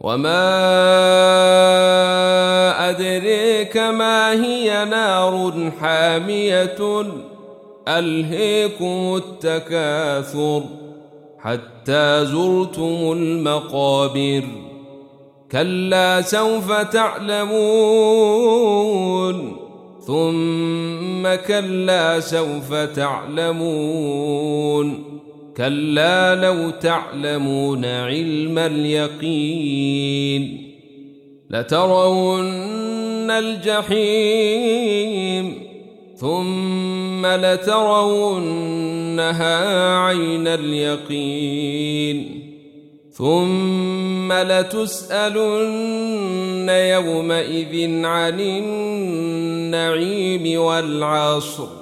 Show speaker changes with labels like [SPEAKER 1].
[SPEAKER 1] وما أدريك ما هي نار حامية ألهيكم التكاثر حتى زرتم المقابر كلا سوف تعلمون ثم كلا سوف تعلمون كلا لو تعلمون علم اليقين لترون الجحيم ثم لترونها عين اليقين ثم لتسألن يومئذ عن النعيم والعصر